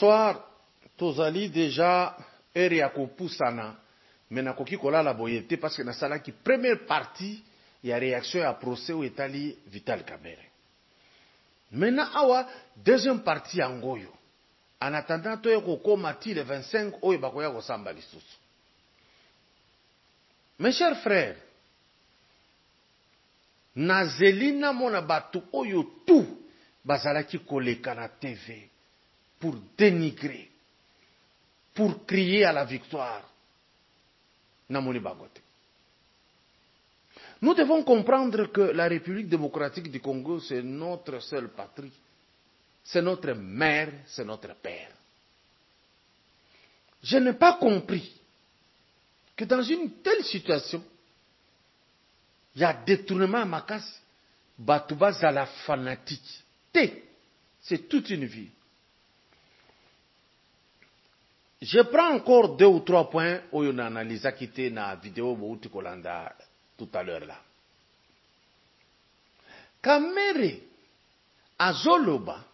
Bonsoir. Tozali déjà Eriako Poussana. Mais nakoki kola la boyete parce que na sala qui première partie il y a réaction à procès où Etali Vital Kamerhe. Maintenant awa deuxième partie angoyo. En attendant to yeko komati le 25 oyo bakoya ko samba lisusu. Mes chers frères, nazelina mona batu oyo tout bazalaki koleka na TV pour dénigrer, pour crier à la victoire. Namoni bagote. Nous devons comprendre que la République démocratique du Congo, c'est notre seule patrie. C'est notre mère, c'est notre père. Je n'ai pas compris que dans une telle situation, il y a détournement à Makassi, Batouba Zala fanatique. C'est toute une vie. Je prends encore 2 ou 3 points où on analyse qui étaient dans la vidéo Bouti Kolanda tout à l'heure là. Kamerhe Azoloba,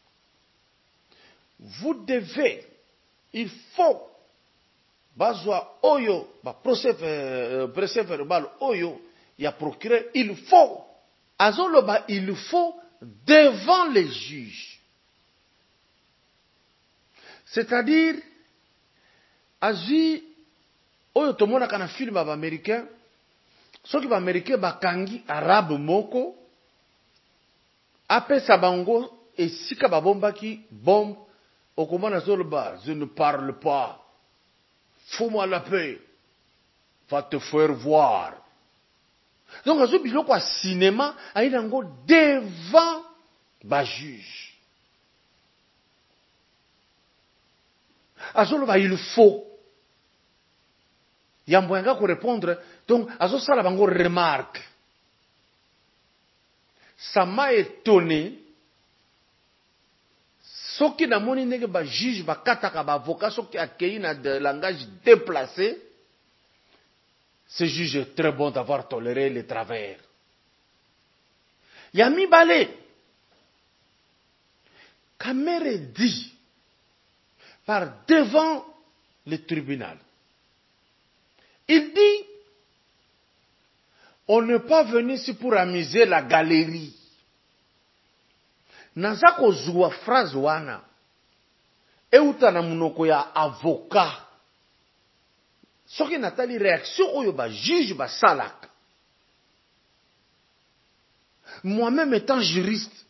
vous devez, il faut, bazwa oyo, procès verbal oyo, il y a procureur, il faut, Azoloba, il faut devant les juges. C'est-à-dire, azwi oyo tomona kana film ba américain soki ba américain bakangi arabe moko apesa bango esika babombaki bombe okomona zoloba je ne parle pas, fous-moi la paix, va te faire voir. Donc azwi biloko ya cinéma ayi nango devant ba juge. Azoloba il faut. Yamboyanga ko répondre, donc azosala bango remarque. Ça m'a étonné. Soki na moni ndenge ba juge ba kataka ba avocat soki akei na de langage déplacé. Ce juge est très bon d'avoir toléré les travers. Yami Balé. Kamerhe dit par devant le tribunal. Il dit, on n'est pas venu ici pour amuser la galerie. Nazako zwa phrase wana. Euta na munoko ya avocat. Soki natali réaction oyo ba juge ba salaka. Moi-même étant juriste,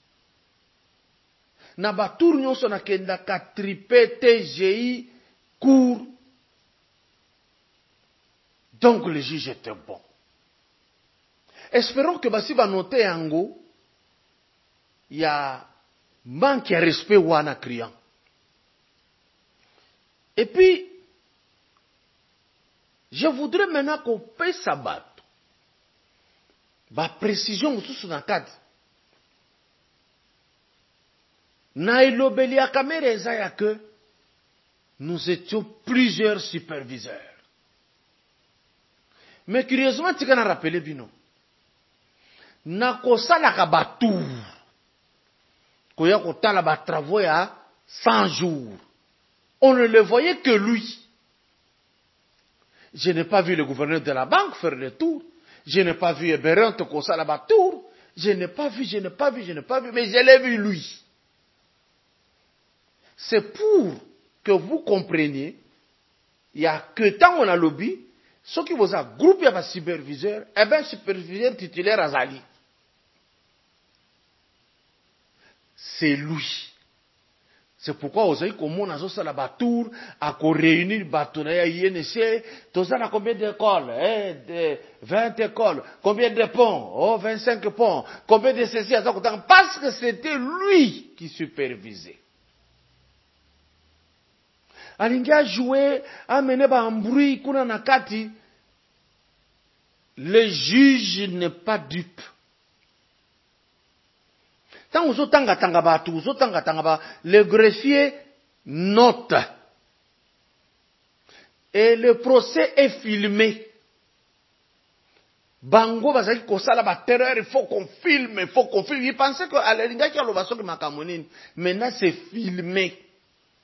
na ba tour nyonso na kenda ka tripe TGI cour. Donc le juge était bon. Espérons que basi ba noter yango, il y a manque de respect wana criant. Et puis, je voudrais maintenant qu'on paye sa batte. Ba précision sous na cadre. Na ilobeli ya Kamerhe ezaya que nous étions plusieurs superviseurs. Mais curieusement, tu as rappelé bino. Na kosalaka batour. Koya kotala ba travaux ya 100 jours. On ne le voyait que lui. Je n'ai pas vu le gouverneur de la banque faire le tour. Je n'ai pas vu Eberent kosala batour. Je n'ai pas vu, mais je l'ai vu lui. C'est pour que vous compreniez, il y a que tant on a lobby, ce qui vous a groupé à superviseur, eh bien, superviseur titulaire Azali. C'est lui. C'est pourquoi vous avez comme on a ça la batour, à réunir batour, INC, tout ça, combien d'écoles, 20 écoles, combien de ponts, 25 ponts, combien de ceci, parce que c'était lui qui supervisait. Alingi a joué, a mené ba embrouille, kuna nakati. Le juge n'est pas dupe. Tant vous tanga ba tout, le greffier note. Et le procès est filmé. Bango bazaki kosala ba terreur, il faut qu'on filme, il faut qu'on filme. Il pensait que Alinga ki aloba soki makamonini. Maintenant c'est filmé.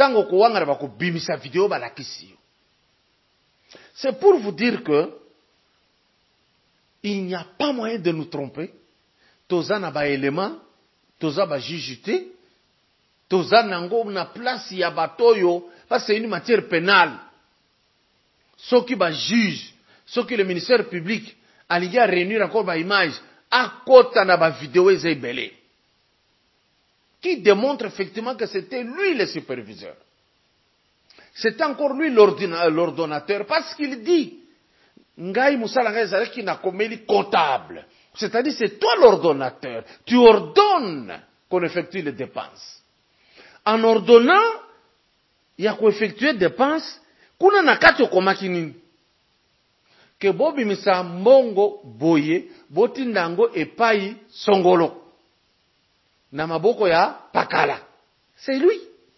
tango kowanga ba ko bimisa vidéo ba lakisi yo. C'est pour vous dire que il n'y a pas moyen de nous tromper. Toza na ba élément, toza ba jugeté, toza nango na place ya batoyo, parce que c'est une matière pénale. Ceux qui ba juge, ceux qui le ministère public allié à réunir encore ba image, à côté na ba vidéo ezebele, qui démontre effectivement que c'était lui le superviseur. C'était encore lui l'ordonnateur, parce qu'il dit Ngai Moussala Ngai Zaleki na komeli comptable. C'est-à-dire, c'est toi l'ordonnateur. Tu ordonnes qu'on effectue les dépenses. En ordonnant, il y a qu'on effectue les dépenses, kuna nakati okomaki nini. Que bobi misa mbongo boye, botindango epai songolo. Na maboko ya pakala. C'est lui.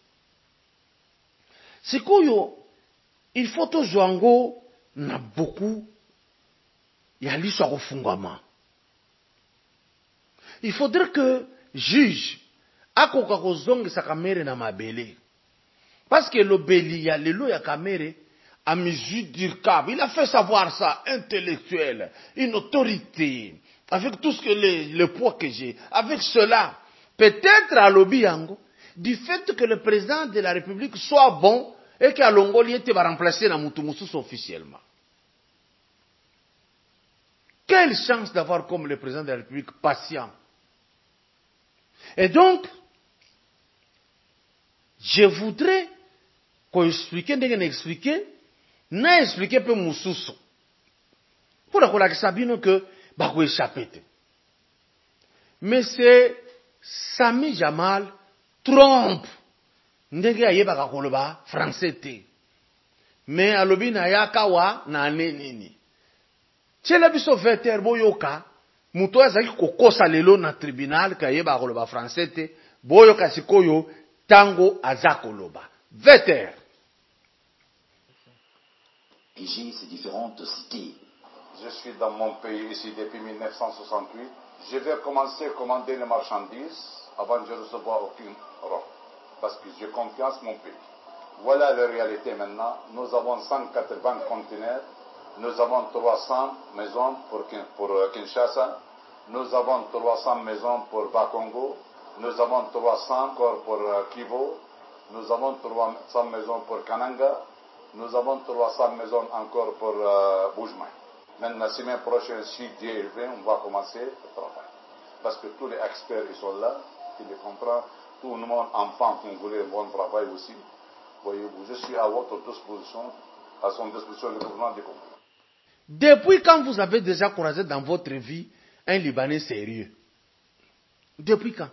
Sikoyo, il faut to joango na beaucoup ya liswa kofungwama. Il faudrait que juge akoka kozongisa kamere na mabele. Parce que le beli ya lelo ya kamere a mesure d'irkab. Il a fait savoir ça, intellectuel, une autorité, avec tout ce que le poids que j'ai. Avec cela, peut-être à l'Obiango, du fait que le président de la République soit bon et qu'à Longoli va remplacer na Mutumusus officiellement. Quelle chance d'avoir comme le président de la République patient. Et donc, je voudrais qu'on explique, n'a expliqué peu Moussoussou. Pour la Sabino que, bah, qu'on échappé. Mais c'est Sami Jamal trompe. Ndenge aye baka koloba français te. Mais alobi na yakawa na nenini. Tchela biso veter boyoka. Muto azaki kokosa lelo na tribunal ka yeba koloba français te. Boyoka sikoyo tango azakoloba. Veter. J'ai ces différentes cités. Je suis dans mon pays ici depuis 1968. Je vais commencer à commander les marchandises avant de recevoir aucune robe. Parce que j'ai confiance en mon pays. Voilà la réalité maintenant. Nous avons 180 conteneurs. Nous avons 300 maisons pour Kinshasa. Nous avons 300 maisons pour Bakongo. Nous avons 300 encore pour Kivu. Nous avons 300 maisons pour Kananga. Nous avons 300 maisons encore pour Boujma. Maintenant, la semaine prochaine, si Dieu veut, on va commencer le travail. Parce que tous les experts ils sont là, ils les comprennent. Tout le monde, enfant, congolais, un bon travail aussi. Voyez-vous, je suis à votre disposition, à son disposition, le gouvernement du Congo. Depuis quand vous avez déjà croisé dans votre vie un Libanais sérieux? Depuis quand?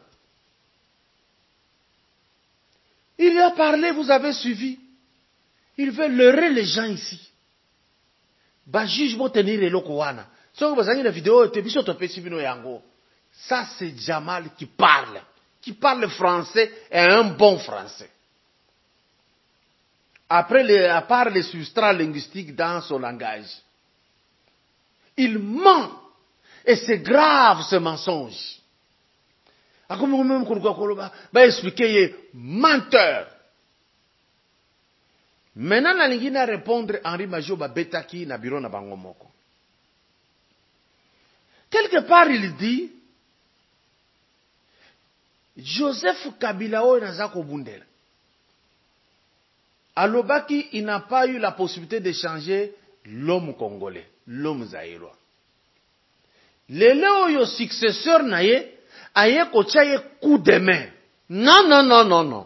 Il a parlé, vous avez suivi. Il veut leurrer les gens ici. Bah, juge moi tenir le lokowana. Si vous avez une vidéo, ça c'est Jamal qui parle français et un bon français. Après, à part les substrats linguistiques dans son langage. Il ment. Et c'est grave ce mensonge. Bah, expliquer, menteur. Maintenant, la ligne à répondre Henri Majo Betaki na bureau na Bangomoko. Quelque part, il dit, Joseph Kabila o nazako bundela. Alobaki, il n'a pas eu la possibilité de changer l'homme congolais, l'homme zaïrois. Lelo yo successeur naye, aye kochaye coup de main. Non, non, non, non, non.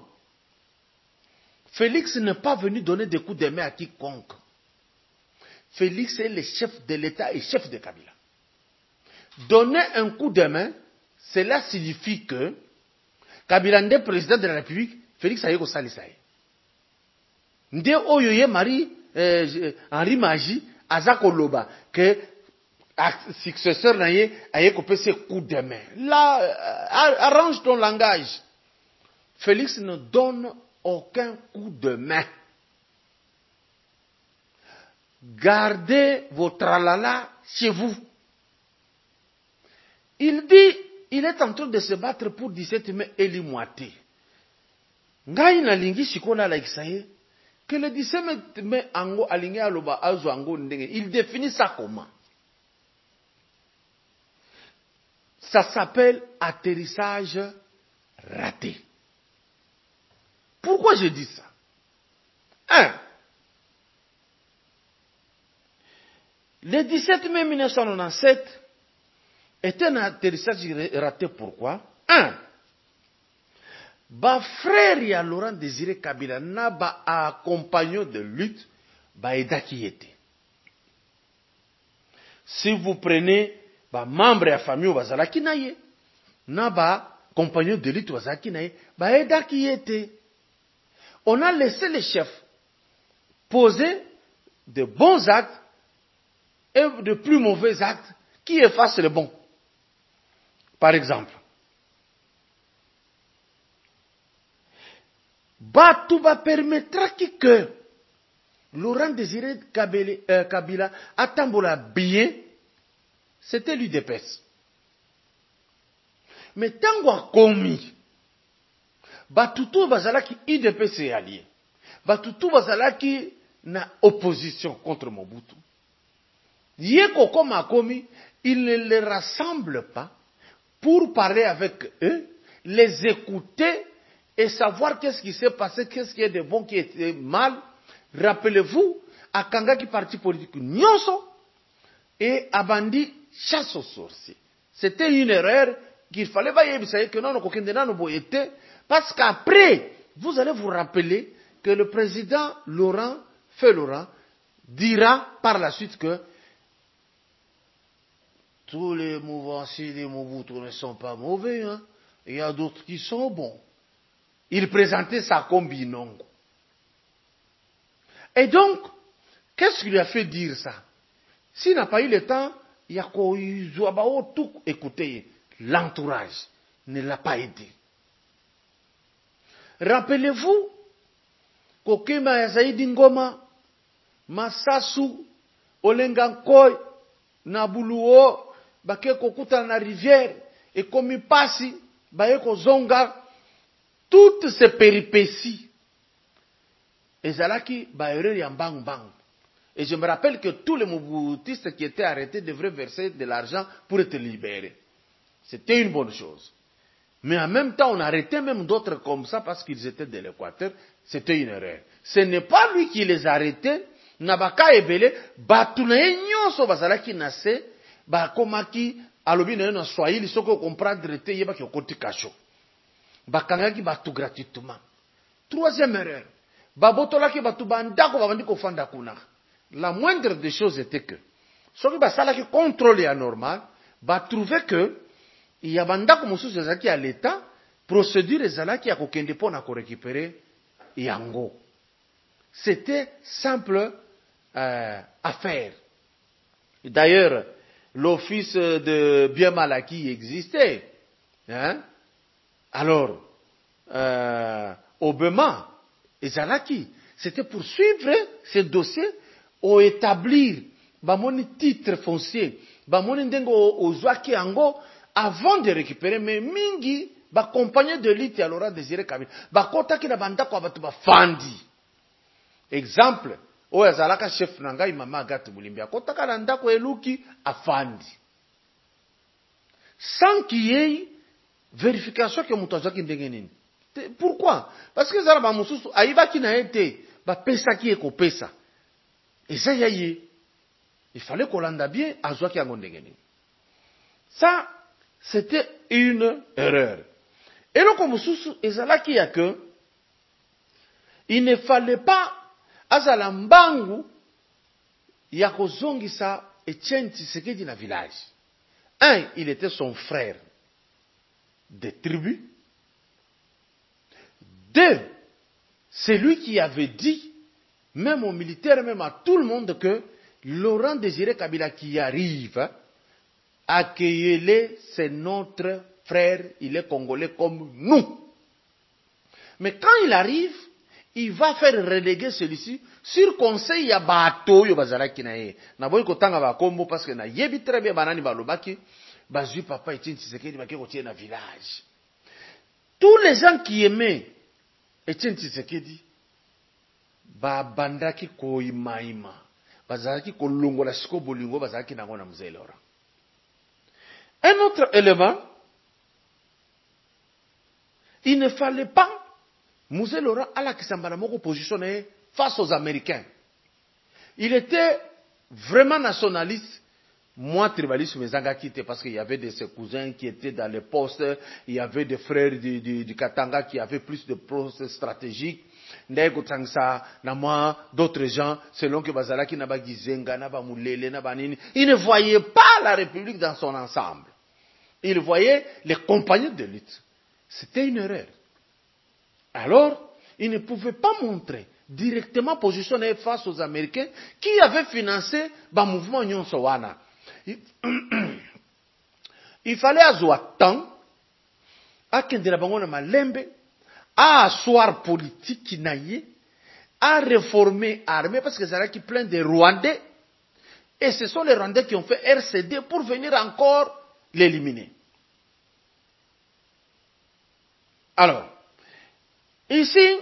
Félix n'est pas venu donner des coups de main à quiconque. Félix est le chef de l'État et chef de Kabila. Donner un coup de main, cela signifie que Kabila n'est président de la République, Félix aye ko salisaye. Nde oyoye Henri Maji azako loba que successeur naye aye ko pese coup de main. Là, arrange ton langage. Félix ne donne aucun coup de main. Gardez vos tralala chez vous. Il dit, il est en train de se battre pour 17 mai Eli Moité. Ngai na lingi shikola la Isaïe, que le 17 mai ango alingi aloba azo ango ndenge, il définit ça comment? Ça s'appelle atterrissage raté. Pourquoi je dis ça? 1. Le 17 mai 1997 était un atterrissage raté. Pourquoi? 1. Ba frère ya Laurent Désiré Kabila na ba accompagnant de lutte ba edaki yete. Si vous prenez ba membre ya famille bazalaki na ye na ba compagnon de lutte bazalaki na ye ba edaki yete. On a laissé les chefs poser de bons actes et de plus mauvais actes qui effacent les bons. Par exemple, Batouba permettra que Laurent Désiré Kabila atambola bien, c'était l'UDPS. Mais tango a commis, Batoutou bazalaki UDPS est allié. Batoutou bazalaki na opposition contre Mobutu. Yeko comme a commis, il ne les rassemble pas pour parler avec eux, les écouter et savoir qu'est-ce qui s'est passé, qu'est-ce qui est de bon, qui est de mal. Rappelez-vous, à Kangaki parti politique Nyonso et Abandi chasse aux sorciers. C'était une erreur qu'il fallait pas y que non, parce qu'après, vous allez vous rappeler que le président Laurent dira par la suite que tous les mouvanciers des Mobutu ne sont pas mauvais, hein. Il y a d'autres qui sont bons. Il présentait ça comme binongo. Et donc, qu'est-ce qui lui a fait dire ça? S'il n'a pas eu le temps, il y a tout écouter. L'entourage ne l'a pas aidé. Rappelez-vous, Kokema ya Zaidi Ngoma, Masasu, Olengankoy, Nabuluo, Bake Kokuta na rivière, et comme Passi, Bayeko Zonga, toutes ces péripéties, Ezalaki, Baere Yambang Bang. Et je me rappelle que tous les mobutistes qui étaient arrêtés devraient verser de l'argent pour être libérés. C'était une bonne chose. Mais en même temps, on arrêtait même d'autres comme ça parce qu'ils étaient de l'Équateur. C'était une erreur. Ce n'est pas lui qui les arrêtait. Nabaka ebele, batunaye nyonso bazalaki nase, bakomaki alobi na Swahili soko comprendre te yeba ki okoti kasho. Bakangaki batu gratuitement. Troisième erreur. Babotolaki batu bandako babandi kofanda kuna. La moindre des choses était que, soki basalaki contrôle anormal, trouver que, il y a bandako mosusu ezalaki à l'État, procédure ezalaki ya kokende pona ko récupérer yango. C'était simple affaire. D'ailleurs, l'office de bien malaki existait. Hein? Alors, Obama, ezalaki, c'était pour suivre ce dossier, au établir, bamoni titre foncier, bamoni ndengo ozwaki yango, avant de récupérer, mais mingi, compagnie de lutte à Laurent Désiré Kabila, kotaki na bandako abatu fandi. Exemple, oyo azalaka chef na ngai mama Agathe Bulimbi, akotaka na ndako eluki afandi. Sans qu'il y ait vérification que mutu azwaki ndenge nini. Pourquoi? Parce que zala ba mususu ayibaki na ete ba pesa ki ekopesa. Et ça yaye. Il fallait qu'on l'anda bien azwaki yango ndenge nini. Ça c'était une erreur. Et donc mususu ezalaki ya que il ne fallait pas azala mbangu ya kozongisa Etienne Tshisekedi na village. Un, il était son frère des tribus. Deux, c'est lui qui avait dit, même aux militaires, même à tout le monde, que Laurent Désiré Kabila qui arrive, accueillez-le, c'est notre frère, il est congolais comme nous. Mais quand il arrive, il va faire reléguer celui-ci sur conseil ya bato yo bazalaki na ye. Na boyi kotanga ba kombo parce que na yebi très bien banani balobaki bazui papa Etienne Tshisekedi baki kotie na village. Tous les gens qui aimaient Etienne Tshisekedi babandaki koimaima bazalaki kolongola siko bolingo bazalaki nango na Mzee Laurent. Un autre élément, il ne fallait pas Mzee Laurent à la kisambala moko positionné face aux Américains. Il était vraiment nationaliste. Moi, tribalisme, parce qu'il y avait de ses cousins qui étaient dans les postes, il y avait des frères du Katanga qui avaient plus de postes stratégiques. D'autres gens, selon que Bazalaki Naba Gizenga, Naba Moulele, Naba Nini, ils ne voyaient pas la République dans son ensemble. Ils voyaient les compagnons de lutte. C'était une erreur. Alors, ils ne pouvaient pas montrer directement positionné face aux Américains qui avaient financé le mouvement Union Sowana. Il fallait avoir temps à Kendela Bangona Malembe, à asseoir politique qui naïe, à réformer l'armée parce que c'est qui plein de Rwandais et ce sont les Rwandais qui ont fait RCD pour venir encore l'éliminer. Alors, ici,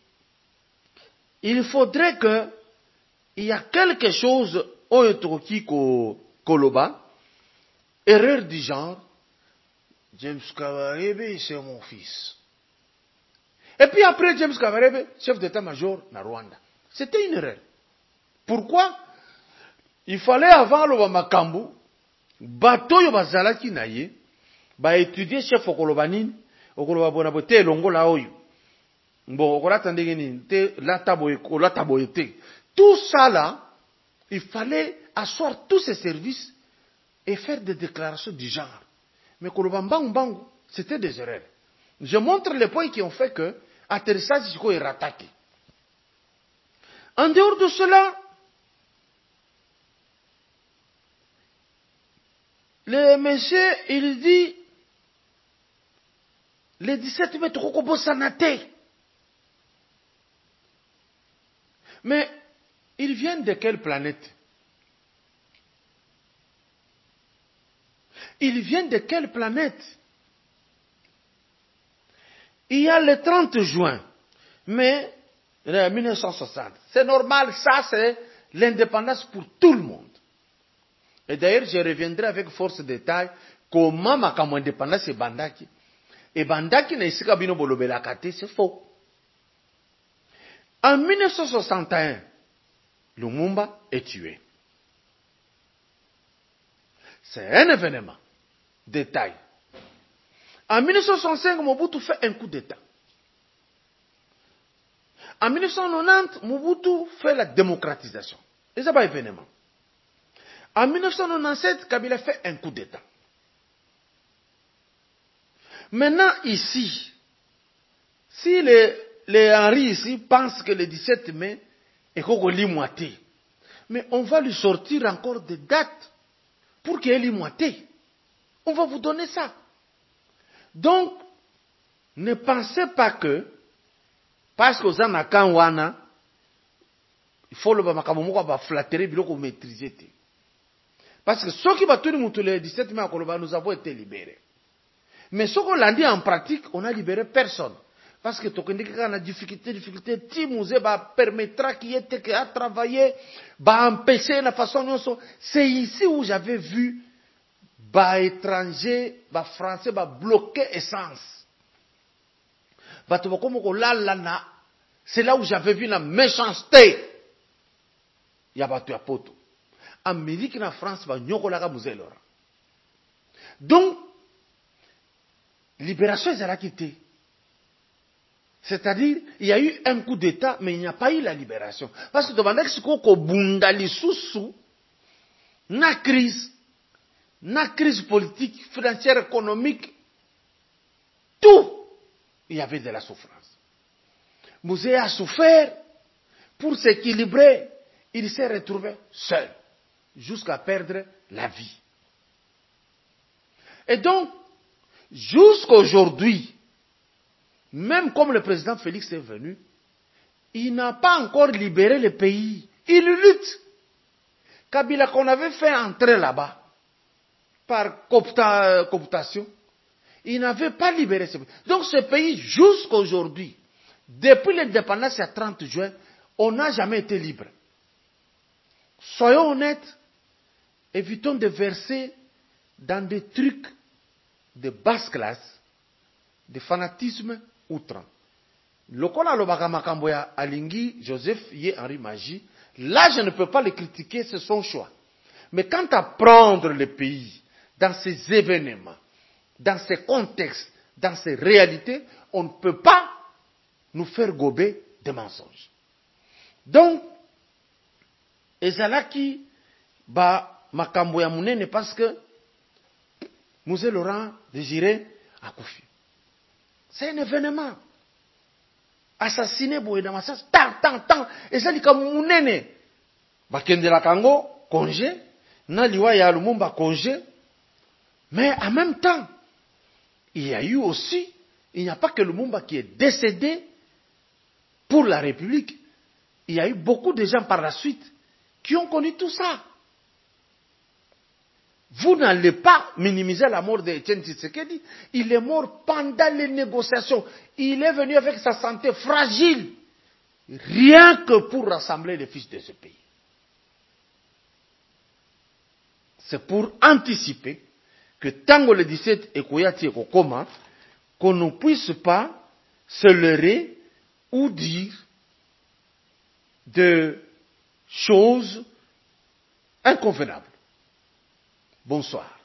il faudrait que il y a quelque chose qui Koloba, erreur du genre, James Kabarebe, c'est mon fils. Et puis après James Kabarebe, chef d'état-major na Rwanda. C'était une erreur. Pourquoi? Il fallait avant le Makambu, bateau yo bazalaki na ye, ba étudier chef okolobanini, okoloba bona bote longo la oyo. Bon, okolata ndenge nini, te lata boyete. Tout ça là, il fallait asseoir tous ces services et faire des déclarations du genre. Mais Kolobambangu, c'était des erreurs. Je montre les points qui ont fait que l'atterrissage est rattaqué. En dehors de cela, le monsieur, il dit, le 17 mai, Tokobo Sanate. Mais, ils viennent de quelle planète? Ils viennent de quelle planète? Il y a le 30 juin, mais 1960. C'est normal, ça c'est l'indépendance pour tout le monde. Et d'ailleurs, je reviendrai avec force de détail comment ma indépendance est bandaki. Et bandaki n'est pas bino bolobelakate, c'est faux. En 1961, Lumumba est tué. C'est un événement. Détail. En 1965, Mobutu fait un coup d'État. En 1990, Mobutu fait la démocratisation. Et ça pas événement. En 1997, Kabila fait un coup d'État. Maintenant, ici, si les Henri ici pensent que le 17 mai est Kogoli moitié, mais on va lui sortir encore des dates pour qu'il ait moitié. On va vous donner ça. Donc, ne pensez pas que, parce que vous en avez wana, il faut le flatterer, il faut maîtriser. Parce que ceux qui battent le 17 mai, nous avons été libérés. Mais ceux qu'on l'a dit en pratique, on n'a libéré personne. Parce que tu as des difficultés, Timouze permettra qu'il y ait à travailler, empêcher la façon. C'est ici où j'avais vu étrangers, français, bloquer essence. C'est là où j'avais vu la méchanceté. Il y a battu à poto. Amérique et la France, Mzee Laurent. Donc, libération est à la quitter. C'est-à-dire, il y a eu un coup d'État, mais il n'y a pas eu la libération. Parce que devant l'ex-Koko Bundali Soussou, na crise politique, financière, économique, tout, il y avait de la souffrance. Mzee a souffert pour s'équilibrer. Il s'est retrouvé seul, jusqu'à perdre la vie. Et donc, jusqu'à aujourd'hui, même comme le président Félix est venu, il n'a pas encore libéré le pays. Il lutte. Kabila qu'on avait fait entrer là-bas, par cooptation, il n'avait pas libéré ce pays. Donc ce pays, jusqu'à aujourd'hui, Depuis l'indépendance, il y a 30 juin, on n'a jamais été libre. Soyons honnêtes, évitons de verser dans des trucs de basse classe, de fanatisme outrant. Lokola Lobaka Makamboya Alingi, Joseph Yé Henri Magie, là je ne peux pas le critiquer, c'est son choix. Mais quant à prendre le pays dans ces événements, dans ces contextes, dans ces réalités, on ne peut pas nous faire gober des mensonges. Donc, ezalaki ba makambo ya munene parce que Mzee Laurent Désiré akufi. C'est un événement. Assassiné boye na masas tant ezali ka munene. Bakendela kango congé, na liwa ya Lumumba congé. Mais en même temps, il y a eu aussi, il n'y a pas que Lumumba qui est décédé pour la République. Il y a eu beaucoup de gens par la suite qui ont connu tout ça. Vous n'allez pas minimiser la mort d'Étienne Tshisekedi. Il est mort pendant les négociations. Il est venu avec sa santé fragile. Rien que pour rassembler les fils de ce pays. C'est pour anticiper que Tango le 17 et Koyati et Kokoma, qu'on ne puisse pas se leurrer ou dire de choses inconvenables. Bonsoir.